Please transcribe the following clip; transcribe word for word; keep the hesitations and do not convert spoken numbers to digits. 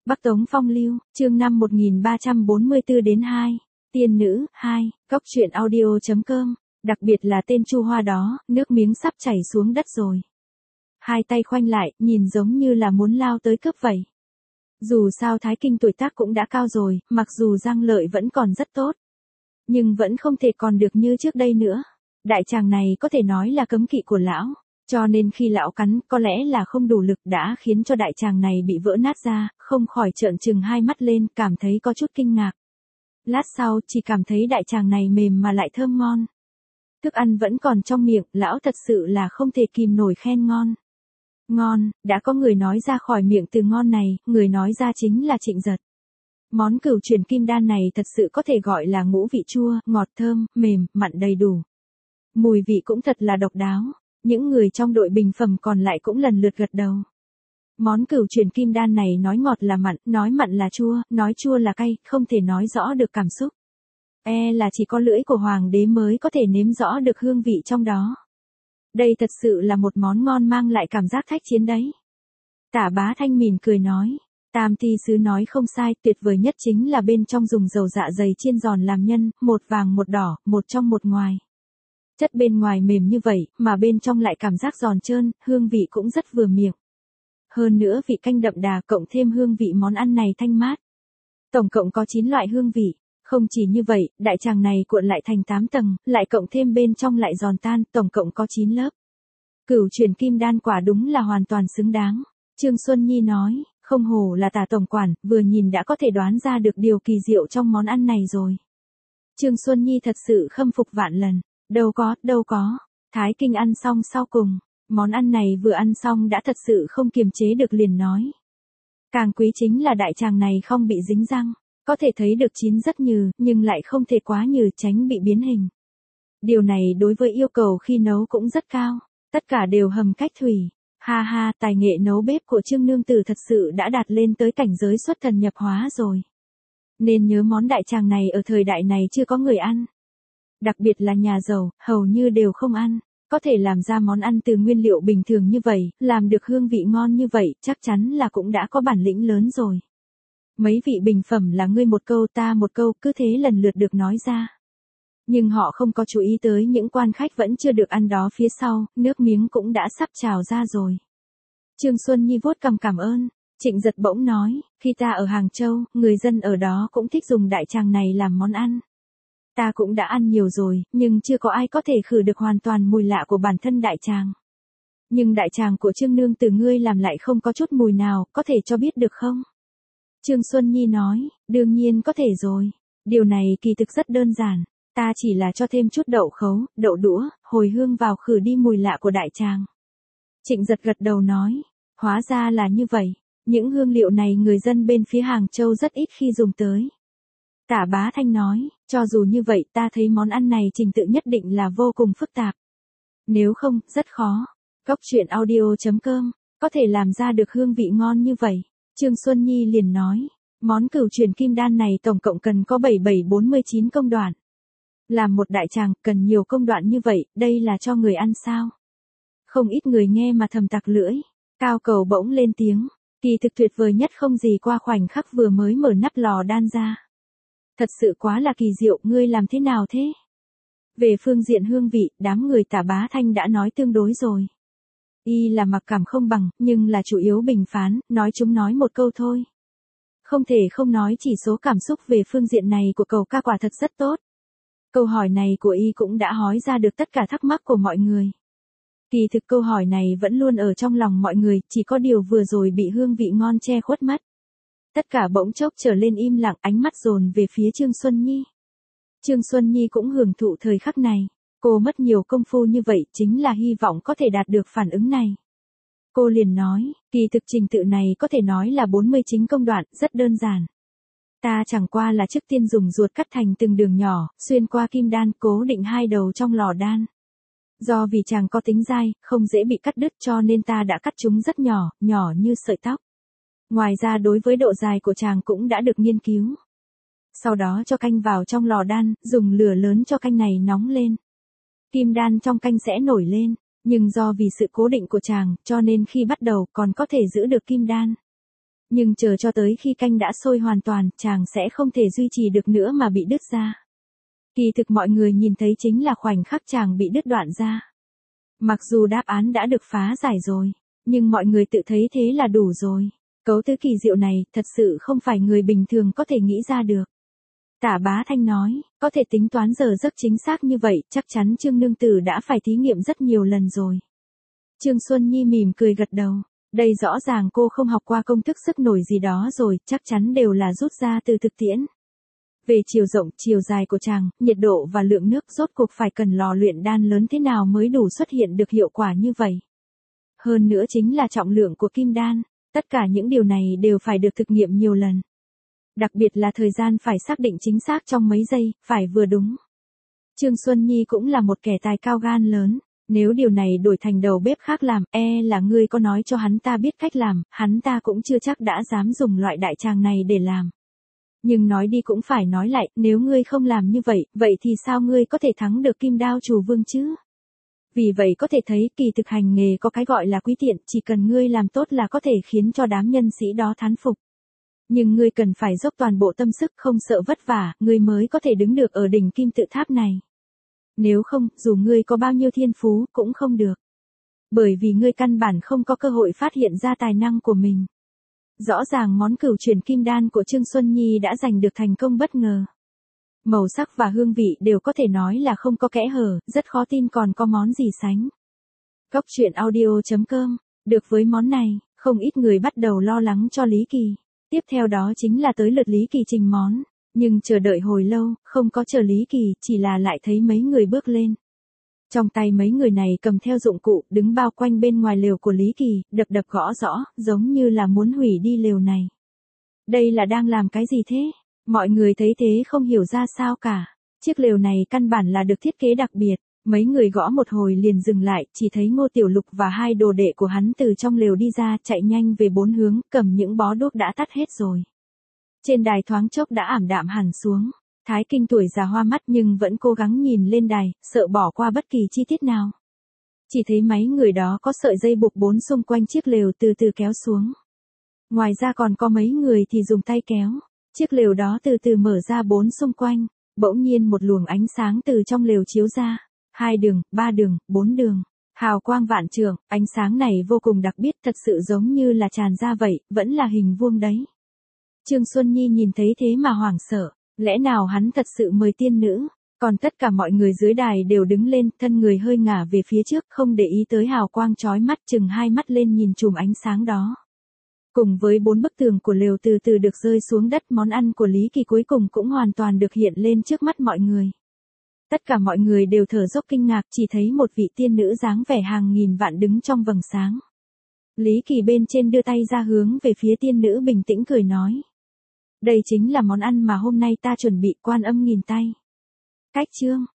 Bắc Tống Phong Lưu, chương năm một nghìn ba trăm bốn mươi tư đến hai. Tiên nữ, hai, Cốc truyện audio.com, đặc biệt là tên Chu Hoa đó, nước miếng sắp chảy xuống đất rồi. Hai tay khoanh lại, nhìn giống như là muốn lao tới cướp vậy. Dù sao Thái Kinh tuổi tác cũng đã cao rồi, mặc dù Giang Lợi vẫn còn rất tốt. Nhưng vẫn không thể còn được như trước đây nữa. Đại tràng này có thể nói là cấm kỵ của lão. Cho nên khi lão cắn có lẽ là không đủ lực đã khiến cho đại tràng này bị vỡ nát ra, không khỏi trợn trừng hai mắt lên, cảm thấy có chút kinh ngạc. Lát sau chỉ cảm thấy đại tràng này mềm mà lại thơm ngon. Thức ăn vẫn còn trong miệng, lão thật sự là không thể kìm nổi khen ngon. Ngon, đã có người nói ra khỏi miệng từ ngon này, người nói ra chính là Trịnh Giật. Món cửu truyền kim đan này thật sự có thể gọi là ngũ vị chua, ngọt thơm, mềm, mặn đầy đủ. Mùi vị cũng thật là độc đáo. Những người trong đội bình phẩm còn lại cũng lần lượt gật đầu. Món cửu truyền kim đan này nói ngọt là mặn, nói mặn là chua, nói chua là cay, không thể nói rõ được cảm xúc. E là chỉ có lưỡi của hoàng đế mới có thể nếm rõ được hương vị trong đó. Đây thật sự là một món ngon mang lại cảm giác thách chiến đấy. Tả Bá Thanh mỉm cười nói, Tam Ti sứ nói không sai, tuyệt vời nhất chính là bên trong dùng dầu dạ dày chiên giòn làm nhân, một vàng một đỏ, một trong một ngoài. Chất bên ngoài mềm như vậy, mà bên trong lại cảm giác giòn trơn, hương vị cũng rất vừa miệng. Hơn nữa vị canh đậm đà cộng thêm hương vị món ăn này thanh mát. Tổng cộng có chín loại hương vị. Không chỉ như vậy, đại tràng này cuộn lại thành tám tầng, lại cộng thêm bên trong lại giòn tan, tổng cộng có chín lớp. Cửu truyền kim đan quả đúng là hoàn toàn xứng đáng. Trương Xuân Nhi nói, không hổ là Tả tổng quản, vừa nhìn đã có thể đoán ra được điều kỳ diệu trong món ăn này rồi. Trương Xuân Nhi thật sự khâm phục vạn lần. Đâu có, đâu có. Thái Kinh ăn xong sau cùng. Món ăn này vừa ăn xong đã thật sự không kiềm chế được liền nói. Càng quý chính là đại tràng này không bị dính răng. Có thể thấy được chín rất nhừ, nhưng lại không thể quá nhừ tránh bị biến hình. Điều này đối với yêu cầu khi nấu cũng rất cao. Tất cả đều hầm cách thủy. Ha ha, tài nghệ nấu bếp của Trương Nương Tử thật sự đã đạt lên tới cảnh giới xuất thần nhập hóa rồi. Nên nhớ món đại tràng này ở thời đại này chưa có người ăn. Đặc biệt là nhà giàu, hầu như đều không ăn. Có thể làm ra món ăn từ nguyên liệu bình thường như vậy, làm được hương vị ngon như vậy, chắc chắn là cũng đã có bản lĩnh lớn rồi. Mấy vị bình phẩm là ngươi một câu ta một câu, cứ thế lần lượt được nói ra. Nhưng họ không có chú ý tới những quan khách vẫn chưa được ăn đó phía sau, nước miếng cũng đã sắp trào ra rồi. Trương Xuân Nhi vuốt cằm cảm ơn. Trịnh Giật bỗng nói, khi ta ở Hàng Châu, người dân ở đó cũng thích dùng đại tràng này làm món ăn. Ta cũng đã ăn nhiều rồi, nhưng chưa có ai có thể khử được hoàn toàn mùi lạ của bản thân đại tràng. Nhưng đại tràng của Trương Nương Tử ngươi làm lại không có chút mùi nào, có thể cho biết được không? Trương Xuân Nhi nói, đương nhiên có thể rồi. Điều này kỳ thực rất đơn giản. Ta chỉ là cho thêm chút đậu khấu, đậu đũa, hồi hương vào khử đi mùi lạ của đại tràng. Trịnh Giật gật đầu nói, hóa ra là như vậy. Những hương liệu này người dân bên phía Hàng Châu rất ít khi dùng tới. Tả Bá Thanh nói, cho dù như vậy ta thấy món ăn này trình tự nhất định là vô cùng phức tạp. Nếu không, rất khó. Cốc truyện audio.com, có thể làm ra được hương vị ngon như vậy. Trương Xuân Nhi liền nói, món cửu truyền kim đan này tổng cộng cần có bảy bảy bốn mươi chín công đoạn. Làm một đại tràng, cần nhiều công đoạn như vậy, đây là cho người ăn sao? Không ít người nghe mà thầm tặc lưỡi. Cao Cầu bỗng lên tiếng, kỳ thực tuyệt vời nhất không gì qua khoảnh khắc vừa mới mở nắp lò đan ra. Thật sự quá là kỳ diệu, ngươi làm thế nào thế? Về phương diện hương vị, đám người Tả Bá Thanh đã nói tương đối rồi. Y là mặc cảm không bằng, nhưng là chủ yếu bình phán, nói chúng nói một câu thôi. Không thể không nói chỉ số cảm xúc về phương diện này của Cầu ca quả thật rất tốt. Câu hỏi này của Y cũng đã hỏi ra được tất cả thắc mắc của mọi người. Kỳ thực câu hỏi này vẫn luôn ở trong lòng mọi người, chỉ có điều vừa rồi bị hương vị ngon che khuất mất. Tất cả bỗng chốc trở lên im lặng, ánh mắt dồn về phía Trương Xuân Nhi. Trương Xuân Nhi cũng hưởng thụ thời khắc này. Cô mất nhiều công phu như vậy chính là hy vọng có thể đạt được phản ứng này. Cô liền nói, kỳ thực trình tự này có thể nói là bốn mươi chín công đoạn, rất đơn giản. Ta chẳng qua là trước tiên dùng ruột cắt thành từng đường nhỏ, xuyên qua kim đan, cố định hai đầu trong lò đan. Do vì chàng có tính dai, không dễ bị cắt đứt cho nên ta đã cắt chúng rất nhỏ, nhỏ như sợi tóc. Ngoài ra đối với độ dài của chàng cũng đã được nghiên cứu. Sau đó cho canh vào trong lò đan, dùng lửa lớn cho canh này nóng lên. Kim đan trong canh sẽ nổi lên, nhưng do vì sự cố định của chàng, cho nên khi bắt đầu còn có thể giữ được kim đan. Nhưng chờ cho tới khi canh đã sôi hoàn toàn, chàng sẽ không thể duy trì được nữa mà bị đứt ra. Kỳ thực mọi người nhìn thấy chính là khoảnh khắc chàng bị đứt đoạn ra. Mặc dù đáp án đã được phá giải rồi, nhưng mọi người tự thấy thế là đủ rồi. Cấu tứ kỳ diệu này, thật sự không phải người bình thường có thể nghĩ ra được. Tả Bá Thanh nói, có thể tính toán giờ giấc chính xác như vậy, chắc chắn Trương nương tử đã phải thí nghiệm rất nhiều lần rồi. Trương Xuân Nhi mỉm cười gật đầu, đây rõ ràng cô không học qua công thức sức nổi gì đó rồi, chắc chắn đều là rút ra từ thực tiễn. Về chiều rộng, chiều dài của chàng, nhiệt độ và lượng nước rốt cuộc phải cần lò luyện đan lớn thế nào mới đủ xuất hiện được hiệu quả như vậy. Hơn nữa chính là trọng lượng của kim đan, tất cả những điều này đều phải được thực nghiệm nhiều lần. Đặc biệt là thời gian phải xác định chính xác trong mấy giây, phải vừa đúng. Trương Xuân Nhi cũng là một kẻ tài cao gan lớn, nếu điều này đổi thành đầu bếp khác làm, e là ngươi có nói cho hắn ta biết cách làm, hắn ta cũng chưa chắc đã dám dùng loại đại tràng này để làm. Nhưng nói đi cũng phải nói lại, nếu ngươi không làm như vậy, vậy thì sao ngươi có thể thắng được Kim Đao Chủ Vương chứ? Vì vậy có thể thấy kỳ thực hành nghề có cái gọi là quý tiện, chỉ cần ngươi làm tốt là có thể khiến cho đám nhân sĩ đó thán phục. Nhưng ngươi cần phải dốc toàn bộ tâm sức không sợ vất vả, ngươi mới có thể đứng được ở đỉnh kim tự tháp này. Nếu không, dù ngươi có bao nhiêu thiên phú, cũng không được. Bởi vì ngươi căn bản không có cơ hội phát hiện ra tài năng của mình. Rõ ràng món cửu chuyển kim đan của Trương Xuân Nhi đã giành được thành công bất ngờ. Màu sắc và hương vị đều có thể nói là không có kẽ hở, rất khó tin còn có món gì sánh. Cóc truyện audio chấm com, được với món này, không ít người bắt đầu lo lắng cho Lý Kỳ. Tiếp theo đó chính là tới lượt Lý Kỳ trình món, nhưng chờ đợi hồi lâu, không có chờ Lý Kỳ, chỉ là lại thấy mấy người bước lên. Trong tay mấy người này cầm theo dụng cụ, đứng bao quanh bên ngoài lều của Lý Kỳ, đập đập gõ gõ, giống như là muốn hủy đi lều này. Đây là đang làm cái gì thế? Mọi người thấy thế không hiểu ra sao cả. Chiếc lều này căn bản là được thiết kế đặc biệt. Mấy người gõ một hồi liền dừng lại, chỉ thấy Ngô Tiểu Lục và hai đồ đệ của hắn từ trong lều đi ra, chạy nhanh về bốn hướng, cầm những bó đuốc đã tắt hết rồi. Trên đài thoáng chốc đã ảm đạm hẳn xuống. Thái Kinh tuổi già hoa mắt nhưng vẫn cố gắng nhìn lên đài, sợ bỏ qua bất kỳ chi tiết nào. Chỉ thấy mấy người đó có sợi dây buộc bốn xung quanh chiếc lều từ từ kéo xuống. Ngoài ra còn có mấy người thì dùng tay kéo. Chiếc lều đó từ từ mở ra bốn xung quanh. Bỗng nhiên một luồng ánh sáng từ trong lều chiếu ra. Hai đường, ba đường, bốn đường. Hào quang vạn trượng, ánh sáng này vô cùng đặc biệt, thật sự giống như là tràn ra vậy, vẫn là hình vuông đấy. Trương Xuân Nhi nhìn thấy thế mà hoảng sợ. Lẽ nào hắn thật sự mời tiên nữ? Còn tất cả mọi người dưới đài đều đứng lên, thân người hơi ngả về phía trước, không để ý tới hào quang chói mắt, chừng hai mắt lên nhìn chùm ánh sáng đó. Cùng với bốn bức tường của lều từ từ được rơi xuống đất, món ăn của Lý Kỳ cuối cùng cũng hoàn toàn được hiện lên trước mắt mọi người. Tất cả mọi người đều thở dốc kinh ngạc, chỉ thấy một vị tiên nữ dáng vẻ hàng nghìn vạn đứng trong vầng sáng. Lý Kỳ bên trên đưa tay ra hướng về phía tiên nữ bình tĩnh cười nói. Đây chính là món ăn mà hôm nay ta chuẩn bị, Quan Âm nghìn tay. Cách chương